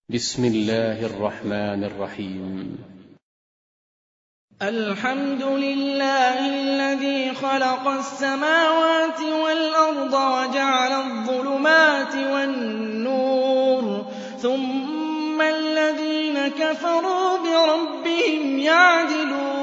بسم الله الرحمن الرحيم. الحمد لله الذي خلق السماوات والأرض وجعل الظلمات والنور ثم الذين كفروا بربهم يعدلون